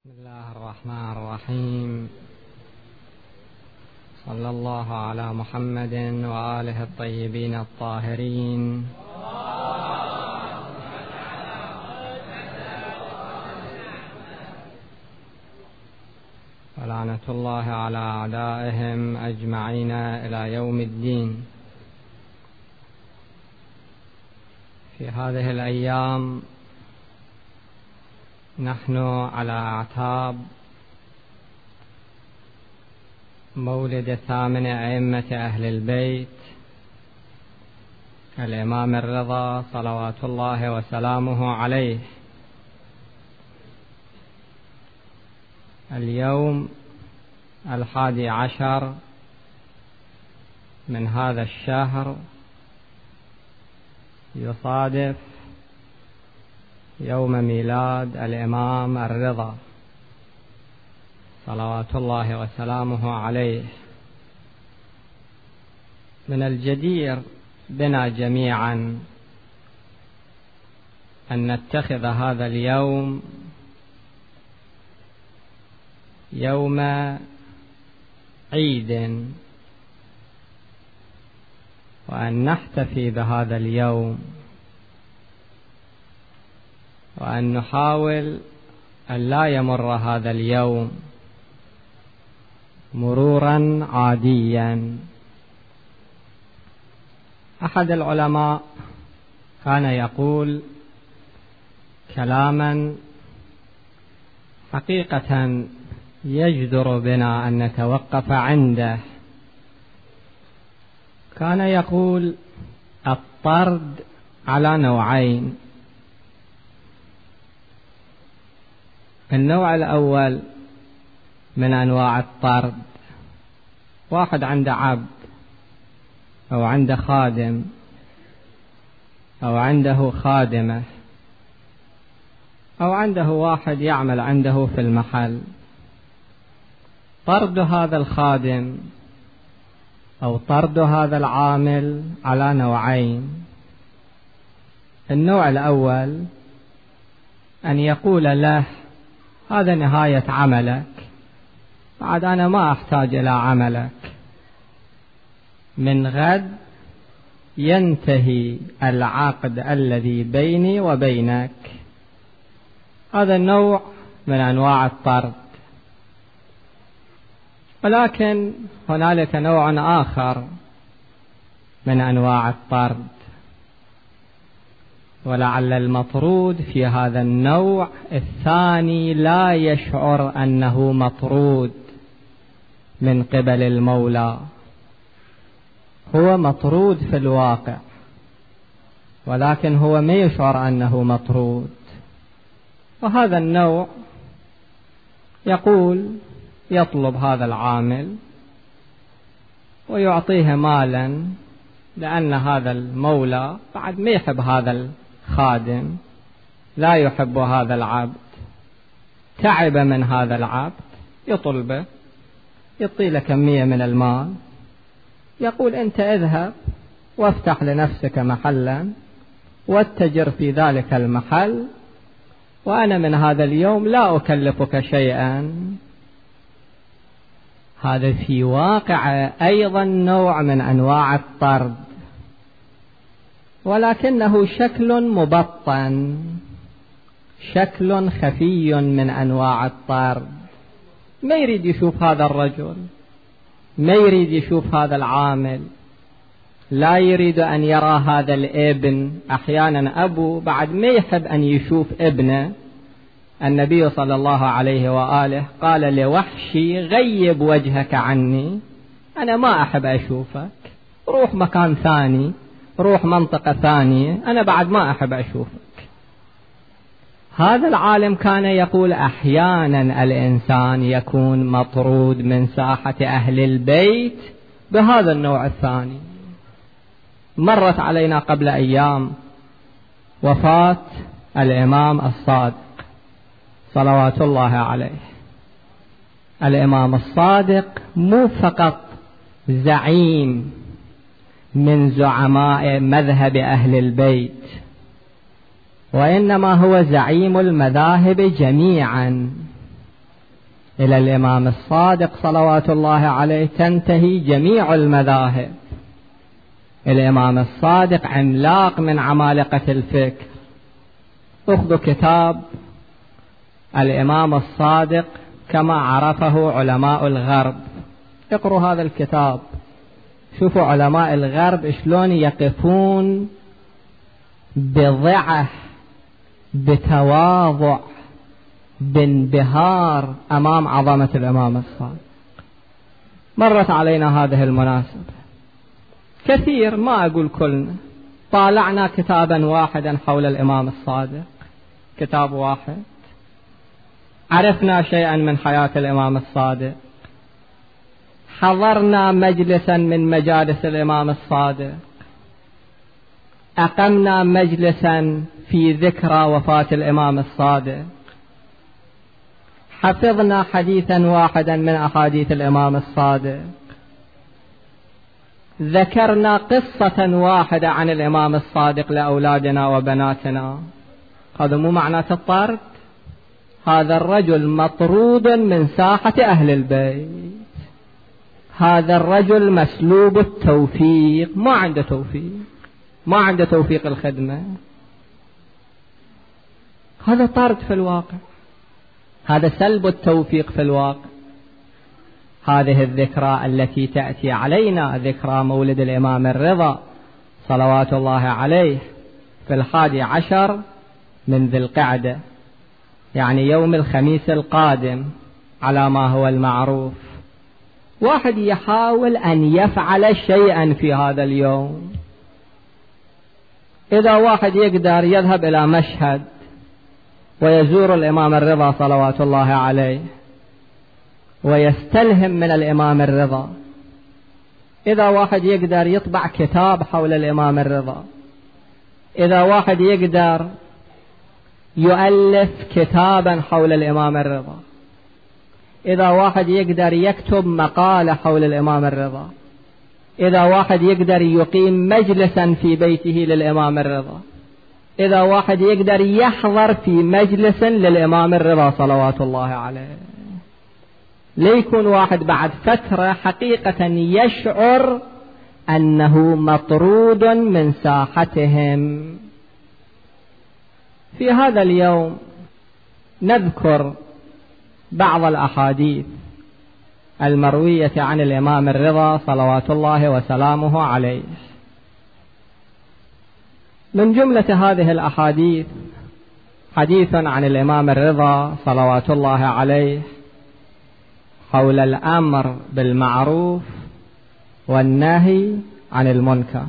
بسم الله الرحمن الرحيم. صلى الله على محمد وآله الطيبين الطاهرين. ولعنة الله على أعدائهم أجمعين إلى يوم الدين. في هذه الأيام نحن على أعتاب مولد ثامن أئمة أهل البيت الإمام الرضا صلوات الله وسلامه عليه. اليوم 11 من هذا الشهر يصادف يوم ميلاد الإمام الرضا صلوات الله وسلامه عليه. من الجدير بنا جميعا أن نتخذ هذا اليوم يوم عيد، وأن نحتفي بهذا اليوم، وأن نحاول أن لا يمر هذا اليوم مرورا عاديا. أحد العلماء كان يقول كلاما حقيقة يجدر بنا أن نتوقف عنده. كان يقول الطرد على نوعين. النوع الأول من أنواع الطرد، واحد عنده عبد أو عنده خادم أو عنده خادمة أو عنده واحد يعمل عنده في المحل. طرد هذا الخادم أو طرد هذا العامل على نوعين. النوع الأول أن يقول له هذا نهاية عملك، بعد أنا ما أحتاج إلى عملك، من غد ينتهي العقد الذي بيني وبينك. هذا النوع من أنواع الطرد. ولكن هنالك نوع آخر من أنواع الطرد، ولعل المطرود في هذا النوع الثاني لا يشعر أنه مطرود من قبل المولى، هو مطرود في الواقع، ولكن هو ما يشعر أنه مطرود. وهذا النوع يقول يطلب هذا العامل ويعطيه مالا، لأن هذا المولى بعد ما يحب هذا الخادم، لا يحب هذا العبد، تعب من هذا العبد، يطلبه، يعطي له كمية من المال، يقول أنت اذهب وافتح لنفسك محلا واتجر في ذلك المحل، وأنا من هذا اليوم لا أكلفك شيئا. هذا في واقع أيضا نوع من أنواع الطرد، ولكنه شكل مبطن، شكل خفي من أنواع الطرد. ما يريد يشوف هذا الرجل، ما يريد يشوف هذا العامل، لا يريد أن يرى هذا الابن. أحيانا أبو بعد ما يحب أن يشوف ابنه. النبي صلى الله عليه وآله قال لوحشي غيب وجهك عني، أنا ما أحب أشوفك، روح مكان ثاني، روح منطقة ثانية، أنا بعد ما أحب أشوفك. هذا العالم كان يقول أحيانا الإنسان يكون مطرود من ساحة أهل البيت بهذا النوع الثاني. مرت علينا قبل أيام وفاة الإمام الصادق صلوات الله عليه. الإمام الصادق مو فقط زعيم من زعماء مذهب أهل البيت، وإنما هو زعيم المذاهب جميعا. إلى الإمام الصادق صلوات الله عليه تنتهي جميع المذاهب. الإمام الصادق عملاق من عمالقة الفكر. اخذوا كتاب الإمام الصادق كما عرفه علماء الغرب، اقروا هذا الكتاب، شوفوا علماء الغرب شلون يقفون بضعة بتواضع بانبهار أمام عظمة الإمام الصادق. مرت علينا هذه المناسبة كثير، ما أقول كلنا، طالعنا كتابا واحدا حول الإمام الصادق، كتاب واحد، عرفنا شيئا من حياة الإمام الصادق، حضرنا مجلسا من مجالس الإمام الصادق، أقمنا مجلسا في ذكرى وفاة الإمام الصادق، حفظنا حديثا واحدا من أحاديث الإمام الصادق، ذكرنا قصة واحدة عن الإمام الصادق لأولادنا وبناتنا. هذا مو معناه الطرد، هذا الرجل مطرود من ساحة أهل البيت، هذا الرجل مسلوب التوفيق، ما عنده توفيق، ما عنده توفيق الخدمة، هذا طرد في الواقع، هذا سلب التوفيق في الواقع. هذه الذكرى التي تأتي علينا، ذكرى مولد الإمام الرضا صلوات الله عليه في 11 من ذي القعدة، يعني يوم الخميس القادم على ما هو المعروف. واحد يحاول أن يفعل شيئا في هذا اليوم. إذا واحد يقدر يذهب إلى مشهد ويزور الإمام الرضا صلوات الله عليه ويستلهم من الإمام الرضا، إذا واحد يقدر يطبع كتاب حول الإمام الرضا، إذا واحد يقدر يؤلف كتابا حول الإمام الرضا، إذا واحد يقدر يكتب مقالة حول الإمام الرضا، إذا واحد يقدر يقيم مجلسا في بيته للإمام الرضا، إذا واحد يقدر يحضر في مجلس للإمام الرضا صلوات الله عليه، ليكون واحد بعد فترة حقيقة يشعر أنه مطرود من ساحتهم. في هذا اليوم نذكر بعض الأحاديث المروية عن الإمام الرضا صلوات الله وسلامه عليه. من جملة هذه الأحاديث حديث عن الإمام الرضا صلوات الله عليه حول الأمر بالمعروف والنهي عن المنكر،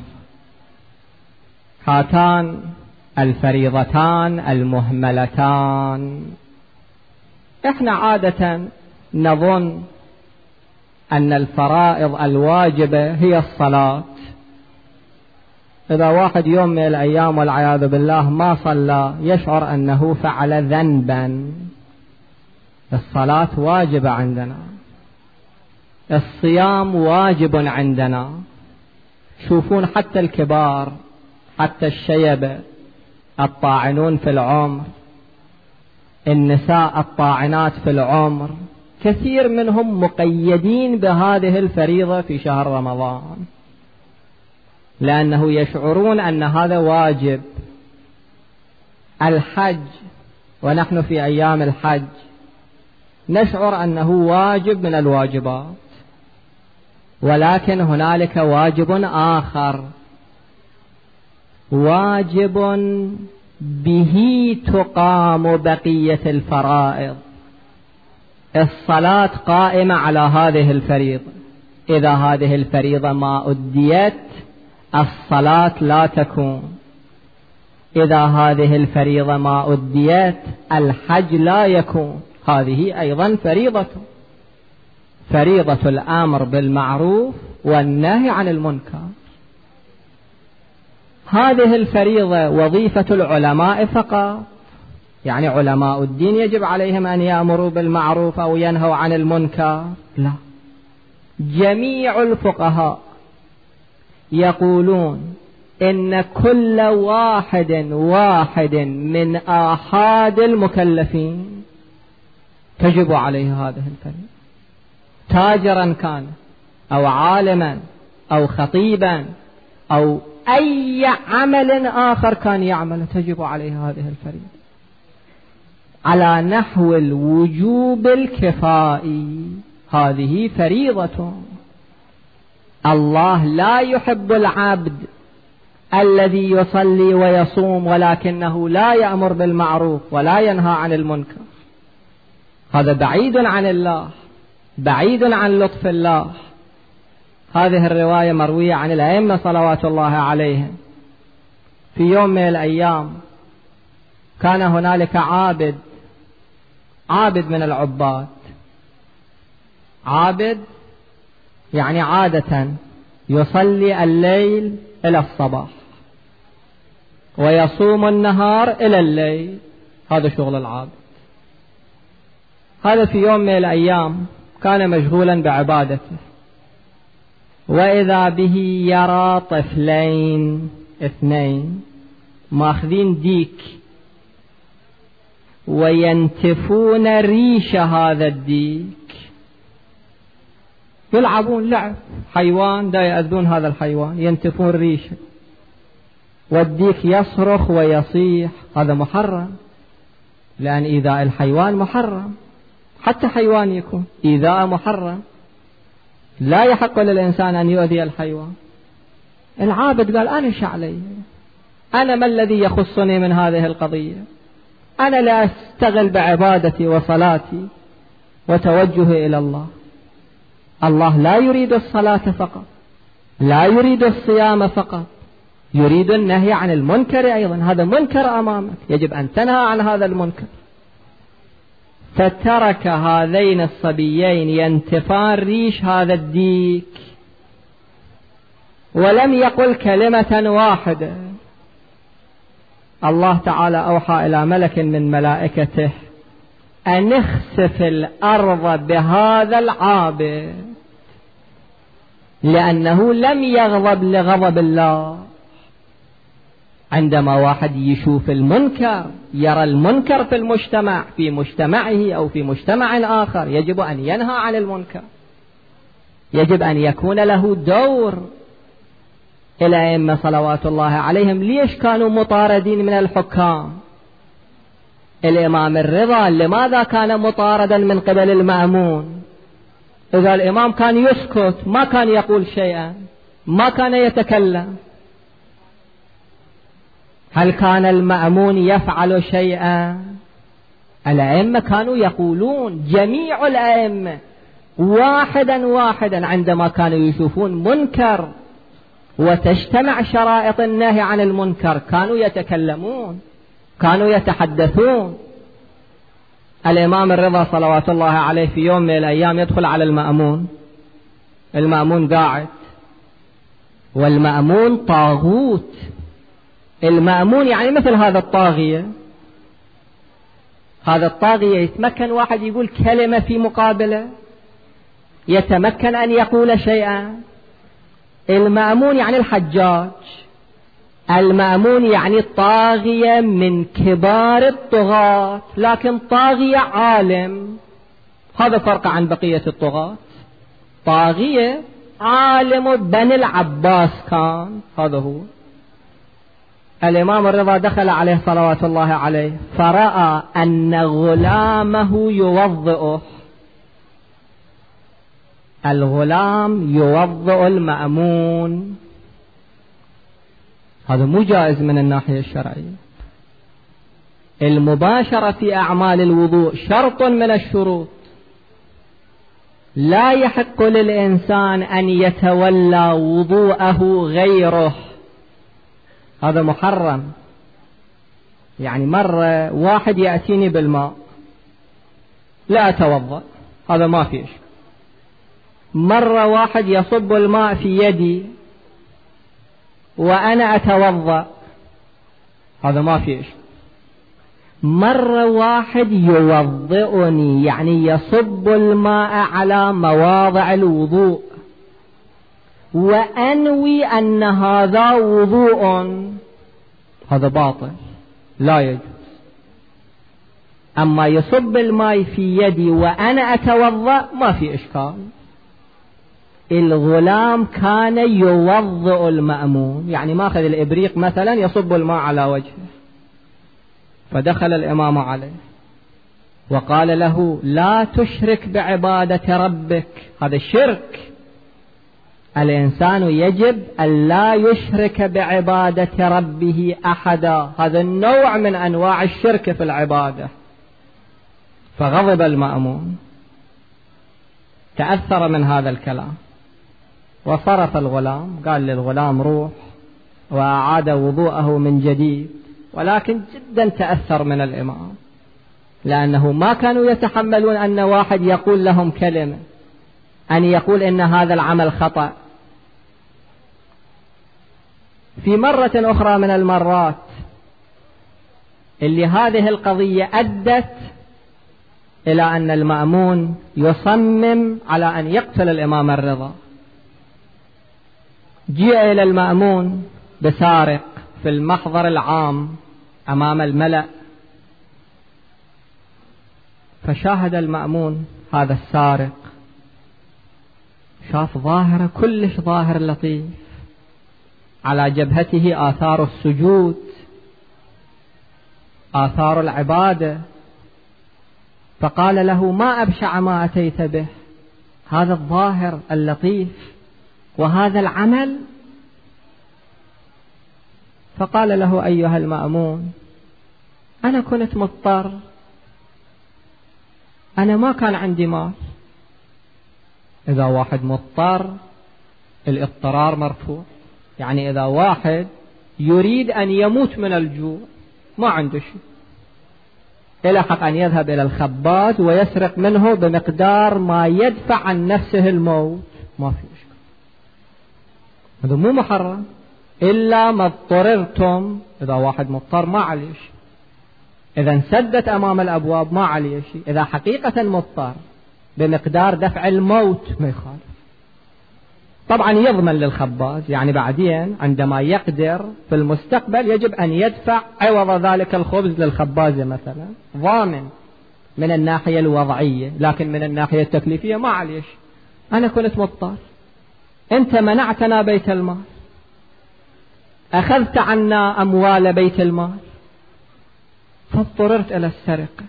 هاتان الفريضتان المهملتان. احنا عادة نظن أن الفرائض الواجبة هي الصلاة. إذا واحد يوم من الأيام والعياذ بالله ما صلى يشعر أنه فعل ذنبا. الصلاة واجبة عندنا، الصيام واجب عندنا. شوفون حتى الكبار، حتى الشيبة الطاعنون في العمر، النساء الطاعنات في العمر، كثير منهم مقيدين بهذه الفريضة في شهر رمضان، لأنه يشعرون أن هذا واجب. الحج، ونحن في أيام الحج نشعر أنه واجب من الواجبات، ولكن هنالك واجب آخر، واجب به تقام بقية الفرائض. الصلاة قائمة على هذه الفريضة، إذا هذه الفريضة ما أديت الصلاة لا تكون، إذا هذه الفريضة ما أديت الحج لا يكون. هذه أيضا فريضة الأمر بالمعروف والنهي عن المنكر. هذه الفريضة وظيفة العلماء فقط، يعني علماء الدين يجب عليهم أن يأمروا بالمعروف أو ينهوا عن المنكر؟ لا، جميع الفقهاء يقولون إن كل واحد من آحاد المكلفين تجب عليه هذه الفريضة. تاجرا كان أو عالما أو خطيبا أو أي عمل آخر كان يعمل تجب عليه هذه الفريضة على نحو الوجوب الكفائي. هذه فريضة. الله لا يحب العبد الذي يصلي ويصوم ولكنه لا يأمر بالمعروف ولا ينهى عن المنكر. هذا بعيد عن الله، بعيد عن لطف الله. هذه الرواية مروية عن الأئمة صلوات الله عليهم. في يوم من الأيام كان هنالك عابد من العباد. عابد يعني عادة يصلي الليل إلى الصباح ويصوم النهار إلى الليل. هذا شغل العابد. هذا في يوم من الأيام كان مشغولا بعبادته، وإذا به يرى طفلين اثنين ماخذين ديك وينتفون ريش هذا الديك، يلعبون لعب حيوان دا يأذون هذا الحيوان، ينتفون ريشه والديك يصرخ ويصيح. هذا محرم، لأن إيذاء الحيوان محرم، حتى حيوان يكون إيذاء محرم، لا يحق للإنسان أن يؤذي الحيوان. العابد قال أنا شعلي، أنا ما الذي يخصني من هذه القضية؟ أنا لا أستغل بعبادتي وصلاتي وتوجهي إلى الله. الله لا يريد الصلاة فقط، لا يريد الصيام فقط، يريد النهي عن المنكر أيضا. هذا منكر أمامك، يجب أن تنهى عن هذا المنكر. فترك هذين الصبيين ينتفان ريش هذا الديك ولم يقل كلمة واحدة. الله تعالى أوحى إلى ملك من ملائكته أن اخسف الأرض بهذا العابد، لأنه لم يغضب لغضب الله. عندما واحد يشوف المنكر، يرى المنكر في المجتمع، في مجتمعه أو في مجتمع آخر، يجب أن ينهى عن المنكر، يجب أن يكون له دور. الأئمة صلوات الله عليهم ليش كانوا مطاردين من الحكام؟ الإمام الرضا لماذا كان مطاردا من قبل المأمون؟ إذا الإمام كان يسكت، ما كان يقول شيئا، ما كان يتكلم. هل كان المأمون يفعل شيئا؟ الأئمة كانوا يقولون، جميع الأئمة واحدا واحدا عندما كانوا يشوفون منكر وتجتمع شرائط النهي عن المنكر كانوا يتكلمون، كانوا يتحدثون. الإمام الرضا صلوات الله عليه في يوم من الأيام يدخل على المأمون، المأمون قاعد، والمأمون طاغوت. المأمون يعني مثل هذا الطاغية. هذا الطاغية يتمكن واحد يقول كلمة في مقابله، يتمكن أن يقول شيئا. المأمون يعني الحجاج، المأمون يعني طاغية من كبار الطغاة، لكن طاغية عالم. هذا فرق عن بقية الطغاة. طاغية عالم بني العباس كان، هذا هو. الإمام الرضا دخل عليه صلوات الله عليه فرأى أن غلامه يوضئه. الغلام يوضئ المأمون، هذا مو جائز من الناحية الشرعية. المباشرة في أعمال الوضوء شرط من الشروط. لا يحق للإنسان أن يتولى وضوءه غيره، هذا محرم. يعني مرة واحد يأتيني بالماء لا أتوضأ، هذا ما فيه شيء. مرة واحد يصب الماء في يدي وأنا أتوضأ، هذا ما فيه شيء. مرة واحد يوضئني، يعني يصب الماء على مواضع الوضوء وأنوي أن هذا وضوء، هذا باطل، لا يجوز. أما يصب الماء في يدي وأنا أتوضأ ما في إشكال. الغلام كان يوضئ المأمون، يعني ماخذ الإبريق مثلا يصب الماء على وجهه، فدخل الإمام عليه وقال له لا تشرك بعبادة ربك، هذا الشرك. الإنسان يجب أن لا يشرك بعبادة ربه أحدا، هذا النوع من أنواع الشرك في العبادة. فغضب المأمون، تأثر من هذا الكلام وصرف الغلام، قال للغلام روح، وأعاد وضوءه من جديد. ولكن جدا تأثر من الإمام، لأنه ما كانوا يتحملون أن واحد يقول لهم كلمة، أن يقول إن هذا العمل خطأ. في مرة أخرى من المرات اللي هذه القضية أدت إلى أن المأمون يصمم على أن يقتل الإمام الرضا، جاء إلى المأمون بسارق في المحضر العام أمام الملأ، فشاهد المأمون هذا السارق، شاف ظاهرة كلش ظاهر لطيف، على جبهته آثار السجود، آثار العبادة، فقال له ما أبشع ما أتيت به، هذا الظاهر اللطيف وهذا العمل. فقال له أيها المأمون أنا كنت مضطر، أنا ما كان عندي مال. إذا واحد مضطر الاضطرار مرفوع، يعني إذا واحد يريد أن يموت من الجوع ما عنده شيء، إلى حق أن يذهب إلى الخباز ويسرق منه بمقدار ما يدفع عن نفسه الموت، ما في إشكال، هذا مو محرم إلا ما اضطررتم. إذا واحد مضطر ما عليه شيء، إذا انسدت أمام الأبواب ما عليه شيء، إذا حقيقة مضطر بمقدار دفع الموت ما يخالف. طبعا يضمن للخباز، يعني بعدين عندما يقدر في المستقبل يجب أن يدفع عوض ذلك الخبز للخباز مثلا، ضامن من الناحية الوضعية، لكن من الناحية التكليفية ما عليه شيء. أنا كنت مضطر، أنت منعتنا بيت المال، أخذت عنا أموال بيت المال، فاضطررت إلى السرقة.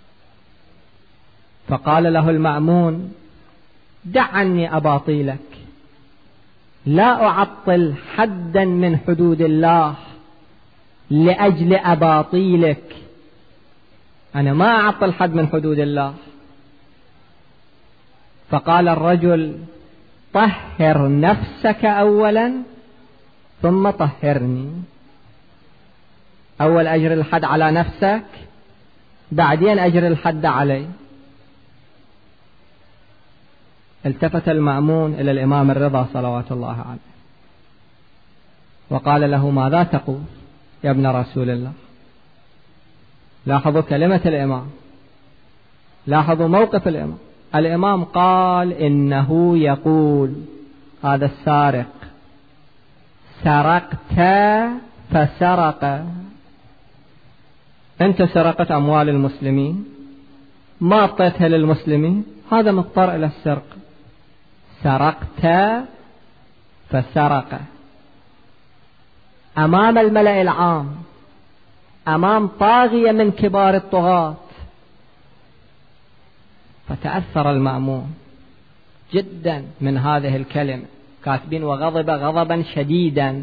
فقال له المأمون دع عني أباطيلك، لا أعطل حدا من حدود الله لأجل أباطيلك، أنا ما أعطل حد من حدود الله. فقال الرجل طهر نفسك أولا ثم طهرني، أول أجر الحد على نفسك، بعدين أجر الحد علي. التفت المأمون إلى الإمام الرضا صلوات الله عليه وقال له ماذا تقول يا ابن رسول الله؟ لاحظوا كلمة الإمام، لاحظوا موقف الإمام. الإمام قال إنه يقول هذا السارق سرقت فسرق، أنت سرقت أموال المسلمين ما أعطيتها للمسلمين، هذا مضطر إلى السرقة، سرقت فسرق أمام الملأ العام، أمام طاغية من كبار الطغاة. فتأثر المأمون جدا من هذه الكلمة، كاتبين وغضب غضبا شديدا.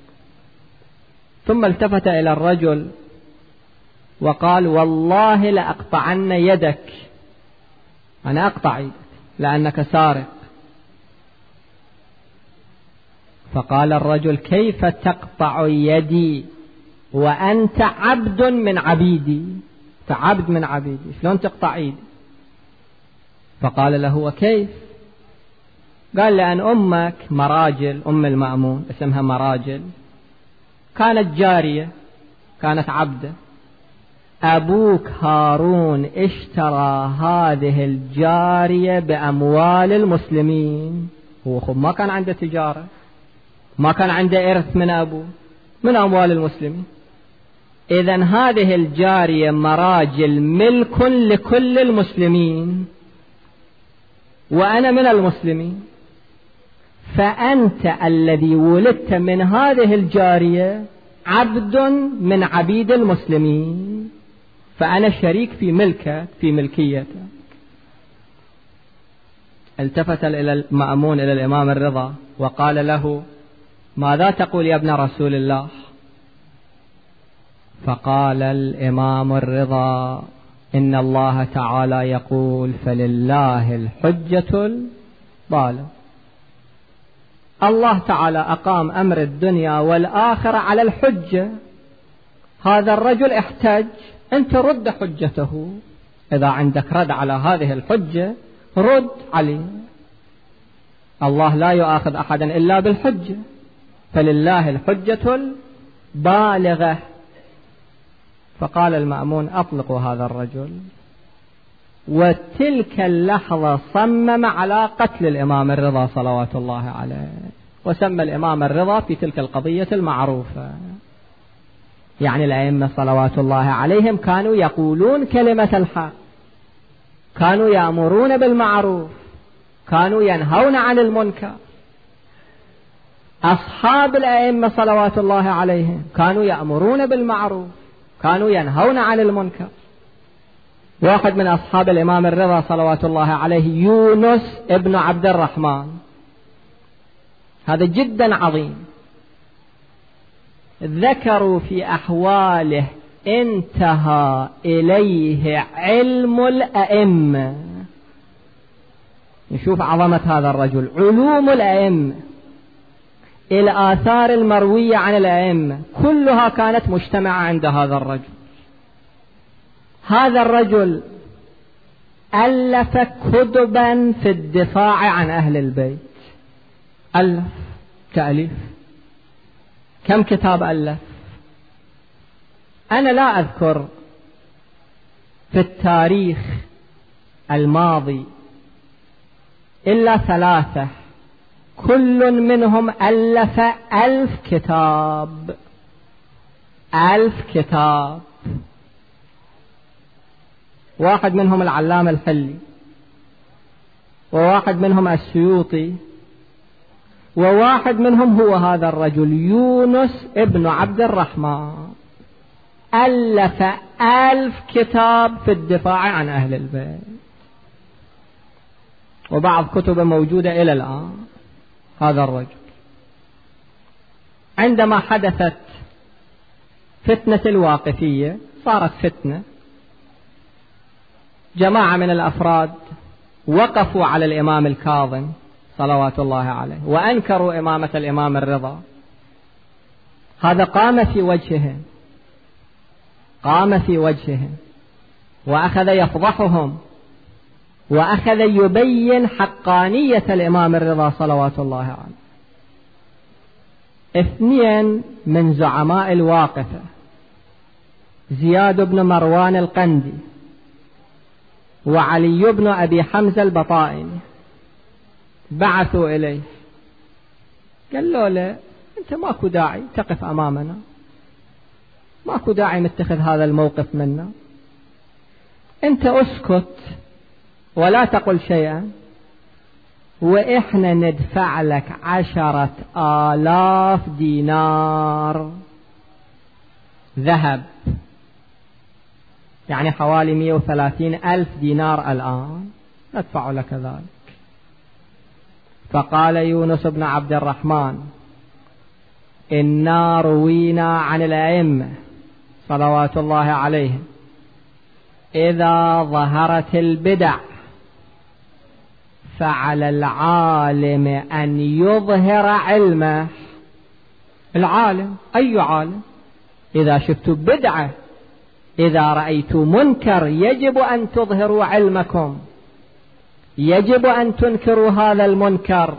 ثم التفت إلى الرجل وقال والله لأقطعن يدك، أنا أقطع يدك لأنك سارق. فقال الرجل كيف تقطع يدي وأنت عبد من عبيدي، فعبد من عبيدي، شلون تقطع يدي؟ فقال له وكيف؟ قال لأن أمك مراجل، أم المأمون اسمها مراجل، كانت جارية، كانت عبدة، أبوك هارون اشترى هذه الجارية بأموال المسلمين، هو خب ما كان عنده تجارة، ما كان عنده إرث من أبوه، من أموال المسلمين، إذن هذه الجارية مراجل ملك لكل المسلمين وأنا من المسلمين، فأنت الذي ولدت من هذه الجارية عبد من عبيد المسلمين، فأنا شريك في ملكك في ملكيتك. التفت المأمون إلى الإمام الرضا وقال له: ماذا تقول يا ابن رسول الله؟ فقال الإمام الرضا: إن الله تعالى يقول: فلله الحجة البالغة. الله تعالى أقام أمر الدنيا والآخرة على الحجة. هذا الرجل احتج، أنت رد حجته، إذا عندك رد على هذه الحجة رد عليه. الله لا يؤاخذ أحدا إلا بالحجة، فلله الحجة البالغة. فقال المأمون: أطلقوا هذا الرجل. وتلك اللحظة صمم على قتل الإمام الرضا صلوات الله عليه، وسمى الإمام الرضا في تلك القضية المعروفة. يعني الأئمة صلوات الله عليهم كانوا يقولون كلمة الحق، كانوا يأمرون بالمعروف، كانوا ينهون عن المنكر. أصحاب الأئمة صلوات الله عليهم كانوا يأمرون بالمعروف، كانوا ينهون عن المنكر. واحد من أصحاب الإمام الرضا صلوات الله عليه يونس ابن عبد الرحمن، هذا جدا عظيم. ذكروا في أحواله انتهى إليه علم الأئمة. نشوف عظمة هذا الرجل، علوم الأئمة، الآثار المروية عن الأئمة كلها كانت مجتمعة عند هذا الرجل. هذا الرجل ألف كتبا في الدفاع عن أهل البيت، ألف تأليف. كم كتاب ألف؟ أنا لا أذكر في التاريخ الماضي إلا 3 كل منهم ألف 1000 كتاب، 1000 كتاب. واحد منهم العلامة الحلي، وواحد منهم السيوطي، وواحد منهم هو هذا الرجل يونس ابن عبد الرحمن، ألف 1000 كتاب في الدفاع عن أهل البيت، وبعض كتبه موجودة إلى الآن. هذا الرجل عندما حدثت فتنة الواقفية، صارت فتنة، جماعة من الأفراد وقفوا على الإمام الكاظم صلوات الله عليه وأنكروا إمامة الإمام الرضا. هذا قام في وجههم وأخذ يفضحهم، وأخذ يبين حقانية الإمام الرضا صلوات الله عليه. 2 من زعماء الواقفة، زياد بن مروان القندي وعلي بن أبي حمزة البطائني، بعثوا إليه قالوا له: أنت ماكو داعي تقف أمامنا، ماكو داعي متخذ هذا الموقف منا، أنت أسكت ولا تقل شيئا، وإحنا ندفع لك 10,000 دينار ذهب، يعني حوالي 130,000 دينار الآن، ندفع لك ذلك. فقال يونس بن عبد الرحمن: إنا روينا عن الأئمة صلوات الله عليهم إذا ظهرت البدع فعلى العالم أن يظهر علمه. العالم أي عالم؟ إذا شفتوا بدعة، إذا رأيتوا منكر، يجب أن تظهروا علمكم، يجب أن تنكروا هذا المنكر،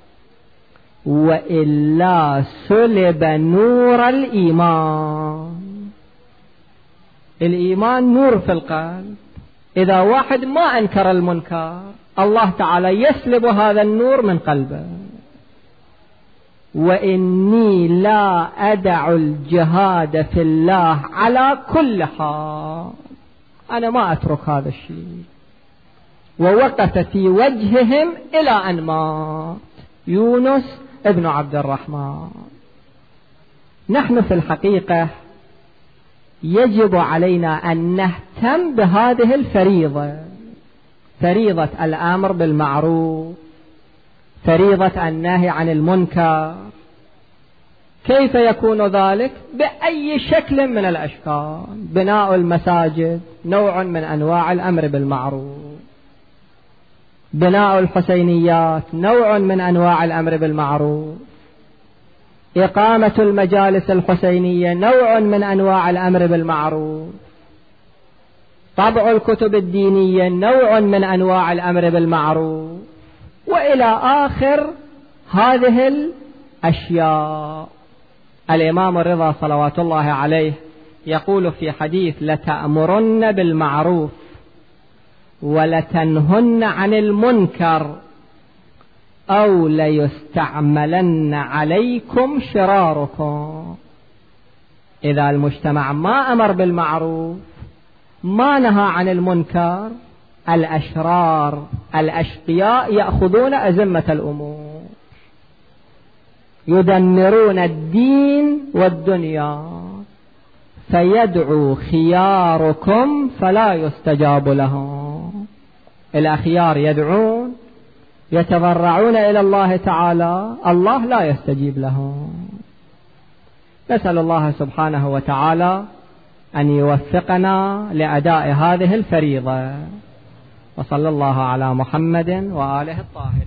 وإلا سلب نور الإيمان. الإيمان نور في القلب، إذا واحد ما أنكر المنكر الله تعالى يسلب هذا النور من قلبه. وإني لا أدع الجهاد في الله على كل حال، أنا ما أترك هذا الشيء. ووقف في وجههم إلى أن مات يونس ابن عبد الرحمن. نحن في الحقيقة يجب علينا أن نهتم بهذه الفريضة، فريضة الأمر بالمعروف، فريضة النهي عن المنكر. كيف يكون ذلك؟ بأي شكل من الأشكال. بناء المساجد نوع من أنواع الأمر بالمعروف، بناء الحسينيات نوع من أنواع الأمر بالمعروف، إقامة المجالس الحسينية نوع من أنواع الأمر بالمعروف، طبع الكتب الدينية نوع من أنواع الأمر بالمعروف، وإلى آخر هذه الأشياء. الإمام الرضا صلوات الله عليه يقول في حديث: لتأمرن بالمعروف ولتنهن عن المنكر أو ليستعملن عليكم شراركم. إذا المجتمع ما أمر بالمعروف، ما نهى عن المنكر، الأشرار الأشقياء يأخذون أزمة الأمور، يدمرون الدين والدنيا، فيدعو خياركم فلا يستجاب لهم. الأخيار يدعون يتضرعون إلى الله تعالى، الله لا يستجيب لهم. نسأل الله سبحانه وتعالى أن يوفقنا لأداء هذه الفريضة. وصلى الله على محمد وآله الطاهرين.